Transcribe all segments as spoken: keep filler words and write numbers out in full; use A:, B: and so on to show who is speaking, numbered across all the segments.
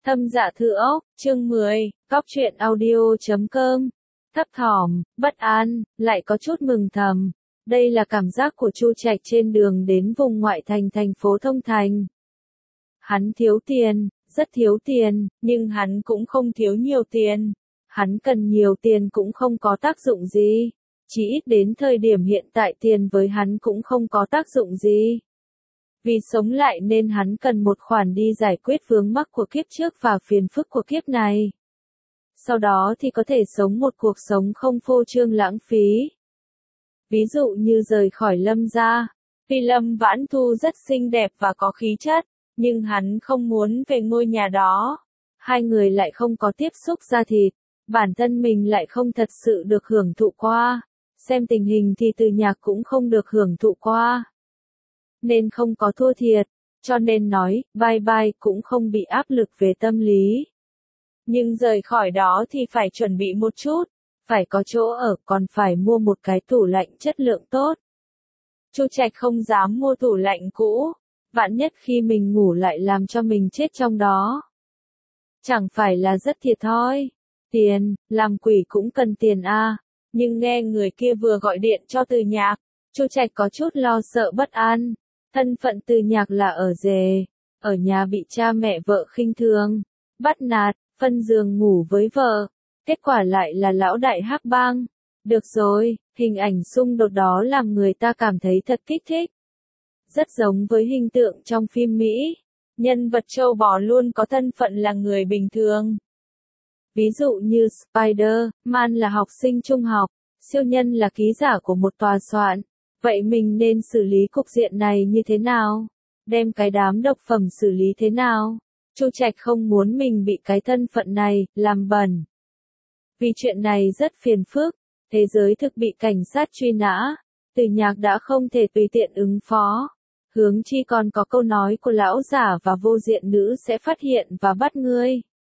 A: Thâm Dạ Thư Ốc, chương mười, Cóc truyện audio chấm com. Thấp thỏm, bất an, lại có chút mừng thầm. Đây là cảm giác của Chu Trạch trên đường đến vùng ngoại thành thành phố Thông Thành. Hắn thiếu tiền, rất thiếu tiền, nhưng hắn cũng không thiếu nhiều tiền. Hắn cần nhiều tiền cũng không có tác dụng gì. Chỉ ít đến thời điểm hiện tại tiền với hắn cũng không có tác dụng gì. Vì sống lại nên hắn cần một khoản đi giải quyết vướng mắc của kiếp trước và phiền phức của kiếp này. Sau đó thì có thể sống một cuộc sống không phô trương lãng phí. Ví dụ như rời khỏi Lâm gia. Vì Lâm Vãn Thu rất xinh đẹp và có khí chất, nhưng hắn không muốn về ngôi nhà đó. Hai người lại không có tiếp xúc da thịt, bản thân mình lại không thật sự được hưởng thụ qua. Xem tình hình thì Từ Nhạc cũng không được hưởng thụ qua. Nên không có thua thiệt, cho nên nói, bye bye cũng không bị áp lực về tâm lý. Nhưng rời khỏi đó thì phải chuẩn bị một chút, phải có chỗ ở, còn phải mua một cái tủ lạnh chất lượng tốt. Chu Trạch không dám mua tủ lạnh cũ, vạn nhất khi mình ngủ lại làm cho mình chết trong đó. Chẳng phải là rất thiệt thòi. Tiền, làm quỷ cũng cần tiền a. Nhưng nghe người kia vừa gọi điện cho Từ Nhạc, Chu Trạch có chút lo sợ bất an. Thân phận Từ Nhạc là ở rể, ở nhà bị cha mẹ vợ khinh thường, bắt nạt, phân giường ngủ với vợ, kết quả lại là lão đại hắc bang. Được rồi, hình ảnh xung đột đó làm người ta cảm thấy thật kích thích. Rất giống với hình tượng trong phim Mỹ, nhân vật châu bò luôn có thân phận là người bình thường. Ví dụ như Spider-Man là học sinh trung học, siêu nhân là ký giả của một tòa soạn. Vậy mình nên xử lý cục diện này như thế nào? Đem cái đám độc phẩm xử lý thế nào? Chu Trạch không muốn mình bị cái thân phận này làm bẩn. Vì chuyện này rất phiền phức, thế giới thực bị cảnh sát truy nã, Từ Nhạc đã không thể tùy tiện ứng phó. Hướng chi còn có câu nói của lão giả và vô diện nữ sẽ phát hiện và bắt ngươi.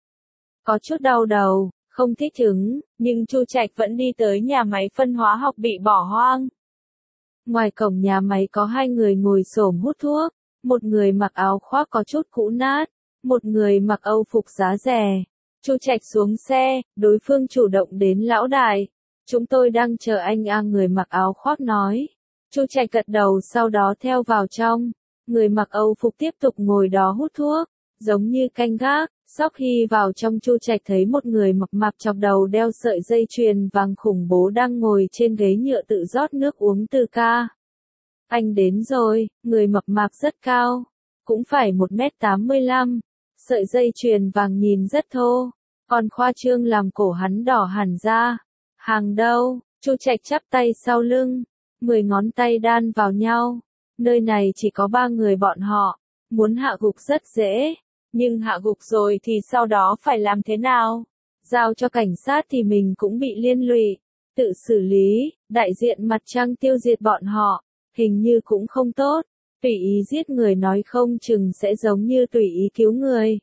A: Có chút đau đầu, không thích ứng, nhưng Chu Trạch vẫn đi tới nhà máy phân hóa học bị bỏ hoang. Ngoài cổng nhà máy có hai người ngồi xổm hút thuốc, một người mặc áo khoác có chút cũ nát, một người mặc âu phục giá rẻ. Chu Trạch xuống xe, đối phương chủ động đến lão đại. Chúng tôi đang chờ anh a, người mặc áo khoác nói. Chu Trạch gật đầu sau đó theo vào trong. Người mặc âu phục tiếp tục ngồi đó hút thuốc, giống như canh gác. Sau khi vào trong Chu Trạch thấy một người mập mạp chọc đầu đeo sợi dây chuyền vàng khủng bố đang ngồi trên ghế nhựa tự rót nước uống từ ca. Anh đến rồi, người mập mạp rất cao, cũng phải một mét tám mươi lăm, sợi dây chuyền vàng nhìn rất thô, còn khoa trương làm cổ hắn đỏ hẳn ra. Hàng đâu? Chu Trạch chắp tay sau lưng, mười ngón tay đan vào nhau. Nơi này chỉ có ba người bọn họ, muốn hạ gục rất dễ. Nhưng hạ gục rồi thì sau đó phải làm thế nào? Giao cho cảnh sát thì mình cũng bị liên lụy. Tự xử lý, đại diện mặt trăng tiêu diệt bọn họ, hình như cũng không tốt. Tùy ý giết người nói không chừng sẽ giống như tùy ý cứu người.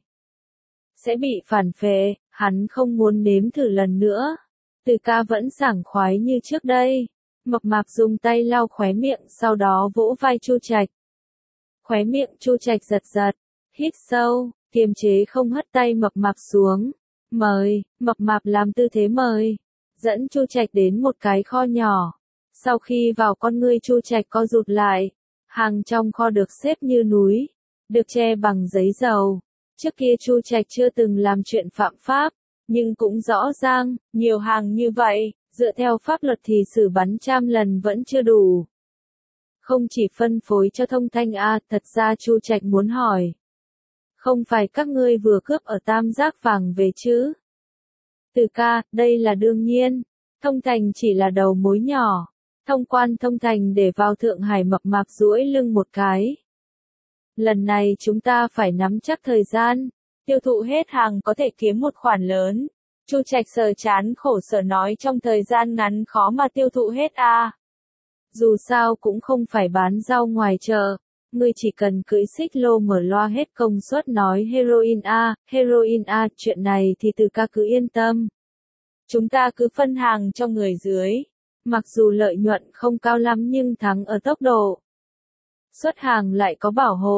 A: Sẽ bị phản phệ, hắn không muốn nếm thử lần nữa. Từ ca vẫn sảng khoái như trước đây. Mập mạp dùng tay lau khóe miệng sau đó vỗ vai Chu Trạch. Khóe miệng Chu Trạch giật giật, hít sâu, kiềm chế không hất tay mập mạp xuống. Mời, mập mạp làm tư thế mời. Dẫn Chu Trạch đến một cái kho nhỏ. Sau khi vào con ngươi Chu Trạch co rụt lại. Hàng trong kho được xếp như núi, được che bằng giấy dầu. Trước kia Chu Trạch chưa từng làm chuyện phạm pháp, nhưng cũng rõ ràng, nhiều hàng như vậy, dựa theo pháp luật thì xử bắn trăm lần vẫn chưa đủ. Không chỉ phân phối cho Thông Thanh a, thật ra Chu Trạch muốn hỏi. Không phải các ngươi vừa cướp ở Tam Giác Vàng về chứ? Từ ca, đây là đương nhiên. Thông Thành chỉ là đầu mối nhỏ. Thông quan Thông Thành để vào Thượng Hải mập mạp duỗi lưng một cái. Lần này chúng ta phải nắm chắc thời gian. Tiêu thụ hết hàng có thể kiếm một khoản lớn. Chu Trạch sờ chán khổ sở nói trong thời gian ngắn khó mà tiêu thụ hết a. À. Dù sao cũng không phải bán rau ngoài chợ. Ngươi chỉ cần cưỡi xích lô mở loa hết công suất nói heroin a, heroin a, chuyện này thì Từ ca cứ yên tâm. Chúng ta cứ phân hàng cho người dưới. Mặc dù lợi nhuận không cao lắm nhưng thắng ở tốc độ. Xuất hàng lại có bảo hộ.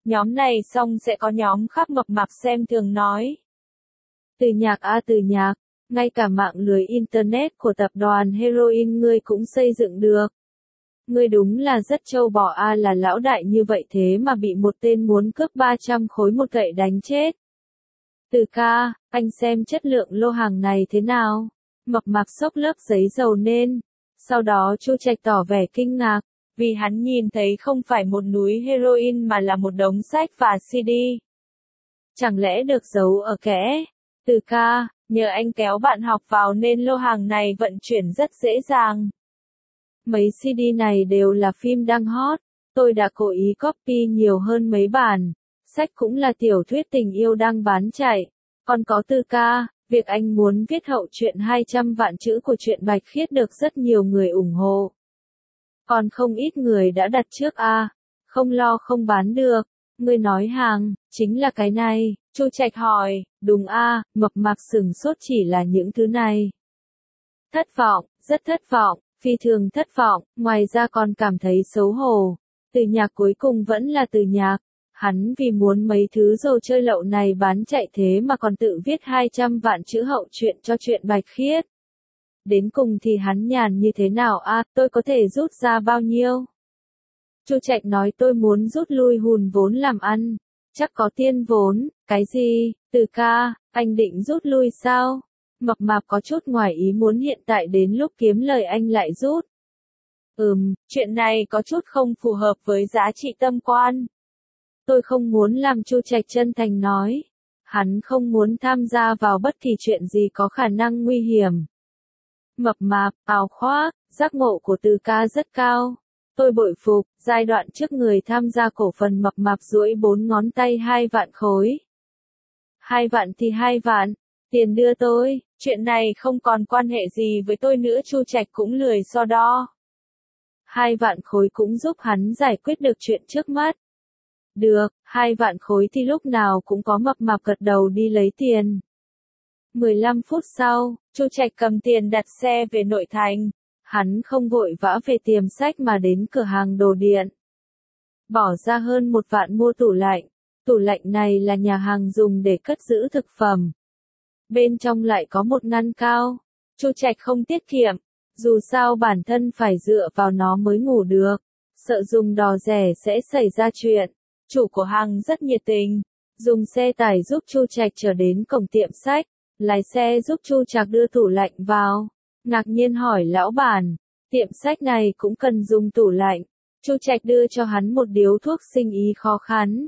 B: Nhóm này xong sẽ có nhóm khác mập mạp xem thường nói.
A: Từ Nhạc a Từ Nhạc, ngay cả mạng lưới Internet của tập đoàn Heroin ngươi cũng xây dựng được. Ngươi đúng là rất trâu bò a là lão đại như vậy thế mà bị một tên muốn cướp ba trăm khối một gậy đánh chết. Từ ca, anh xem chất lượng lô hàng này thế nào? Mập mạp xốc lớp giấy dầu lên. Sau đó Chu Trạch tỏ vẻ kinh ngạc,
B: vì hắn nhìn thấy không phải một núi heroin mà là một đống sách và xê đê.
A: Chẳng lẽ được giấu ở kẽ? Từ ca,
B: nhờ anh kéo bạn học vào nên lô hàng này vận chuyển rất dễ dàng.
A: Mấy xê đê này đều là phim đang hot, tôi đã cố ý copy nhiều hơn mấy bản. Sách cũng là tiểu thuyết tình yêu đang bán chạy. Còn có Từ ca, việc anh muốn viết hậu truyện hai trăm vạn chữ của truyện Bạch Khiết được rất nhiều người ủng hộ. Còn không ít người đã đặt trước a, à, không lo không bán được. Ngươi nói hàng, chính là cái này,
B: Chu Trạch hỏi,
A: đúng a, à, mập mạp sừng sốt chỉ là những thứ này. Thất vọng, rất thất vọng, phi thường thất vọng, ngoài ra còn cảm thấy xấu hổ. Từ Nhạc cuối cùng vẫn là Từ Nhạc. Hắn vì muốn mấy thứ đồ chơi lậu này bán chạy thế mà còn tự viết hai trăm vạn chữ hậu truyện cho truyện Bạch Khiết. Đến cùng thì hắn nhàn như thế nào a, à, tôi có thể rút ra bao nhiêu? Chu Trạch nói tôi muốn rút lui hùn vốn làm ăn. Chắc có tiên vốn, cái gì? Từ ca, anh định rút lui sao? Mập mạp có chút ngoài ý muốn hiện tại đến lúc kiếm lời anh lại rút.
B: Ừm, chuyện này có chút không phù hợp với giá trị tâm quan.
A: Tôi không muốn làm, Chu Trạch chân thành nói. Hắn không muốn tham gia vào bất kỳ chuyện gì có khả năng nguy hiểm. Mập mạp, áo khoác, giác ngộ của Từ ca rất cao. Tôi bội phục, giai đoạn trước người tham gia cổ phần mập mạp duỗi bốn ngón tay hai vạn khối. Hai vạn thì hai vạn, tiền đưa tôi,
B: chuyện này không còn quan hệ gì với tôi nữa. Chu Trạch cũng lười so đo.
A: Hai vạn khối cũng giúp hắn giải quyết được chuyện trước mắt. Được, hai vạn khối thì lúc nào cũng có mập mạp gật đầu đi lấy tiền. mười lăm phút sau,
B: Chu Trạch cầm tiền đặt xe về nội thành.
A: Hắn không vội vã về tiệm sách mà đến cửa hàng đồ điện. Bỏ ra hơn một vạn mua tủ lạnh. Tủ lạnh này là nhà hàng dùng để cất giữ thực phẩm. Bên trong lại có một ngăn cao.
B: Chu Trạch không tiết kiệm.
A: Dù sao bản thân phải dựa vào nó mới ngủ được. Sợ dùng đò rẻ sẽ xảy ra chuyện.
B: Chủ của hàng rất nhiệt tình.
A: Dùng xe tải giúp Chu Trạch trở đến cổng tiệm sách. Lái xe giúp Chu Trạch đưa tủ lạnh vào. Ngạc nhiên hỏi lão bản, tiệm sách này cũng cần dùng tủ lạnh. Chu Trạch đưa cho hắn một điếu thuốc sinh ý khó khăn.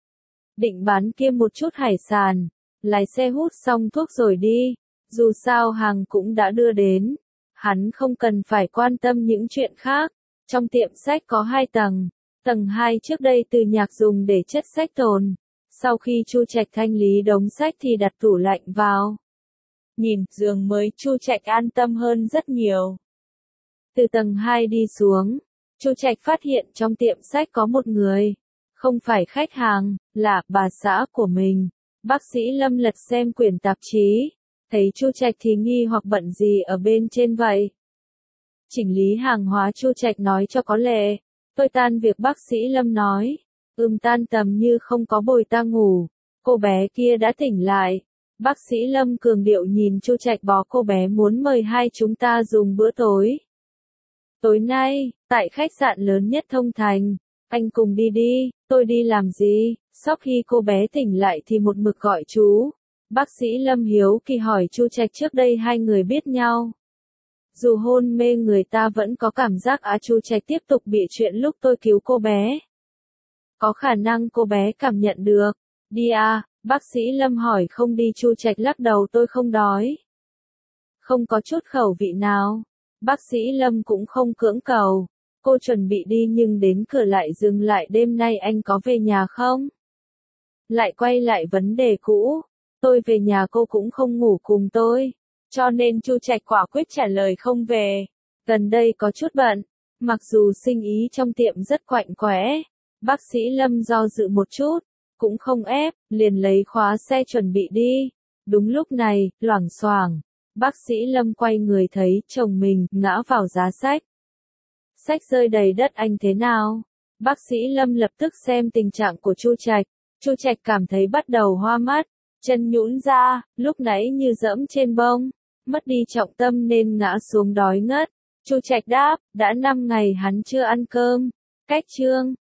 A: Định bán kia một chút hải sản, lái xe hút xong thuốc rồi đi. Dù sao hàng cũng đã đưa đến. Hắn không cần phải quan tâm những chuyện khác. Trong tiệm sách có hai tầng. Tầng hai trước đây Từ Nhạc dùng để chất sách tồn. Sau khi Chu Trạch thanh lý đống sách thì đặt tủ lạnh vào.
B: Nhìn giường mới, Chu Trạch an tâm hơn rất nhiều.
A: Từ tầng hai đi xuống, Chu Trạch phát hiện trong tiệm sách có một người. Không phải khách hàng, là bà xã của mình. Bác sĩ Lâm lật xem quyển tạp chí. Thấy Chu Trạch thì nghi hoặc bận gì ở bên trên vậy? Chỉnh lý hàng hóa, Chu Trạch nói cho có lệ. Tôi tan việc, bác sĩ Lâm nói. Ừm, tan tầm như không có bồi ta ngủ. Cô bé kia đã tỉnh lại. Bác sĩ Lâm cường điệu nhìn Chu Trạch bó cô bé muốn mời hai chúng ta dùng bữa tối. Tối nay, tại khách sạn lớn nhất Thông Thành. Anh cùng đi đi, tôi đi làm gì? Sau khi cô bé tỉnh lại thì một mực gọi chú. Bác sĩ Lâm hiếu kỳ hỏi Chu Trạch trước đây hai người biết nhau. Dù hôn mê người ta vẫn có cảm giác á. Chu Trạch tiếp tục bị chuyện lúc tôi cứu cô bé. Có khả năng cô bé cảm nhận được. Đi à, bác sĩ Lâm hỏi. Không đi, Chu Trạch lắc đầu, tôi không đói. Không có chút khẩu vị nào. Bác sĩ Lâm cũng không cưỡng cầu. Cô chuẩn bị đi nhưng đến cửa lại dừng lại. Đêm nay anh có về nhà không? Lại quay lại vấn đề cũ. Tôi về nhà, cô cũng không ngủ cùng tôi.
B: Cho nên Chu Trạch quả quyết trả lời không về.
A: Gần đây có chút bận. Mặc dù sinh ý trong tiệm rất quạnh quẽ. Bác sĩ Lâm do dự một chút. Cũng không ép, liền lấy khóa xe chuẩn bị đi. Đúng lúc này, loảng xoảng. Bác sĩ Lâm quay người thấy chồng mình ngã vào giá sách. Sách rơi đầy đất. Anh thế nào? Bác sĩ Lâm lập tức xem tình trạng của Chu Trạch. Chu Trạch cảm thấy bắt đầu hoa mắt, chân nhũn ra, lúc nãy như dẫm trên bông, mất đi trọng tâm nên ngã xuống đói ngất. Chu Trạch đáp, đã năm ngày hắn chưa ăn cơm. Cách chương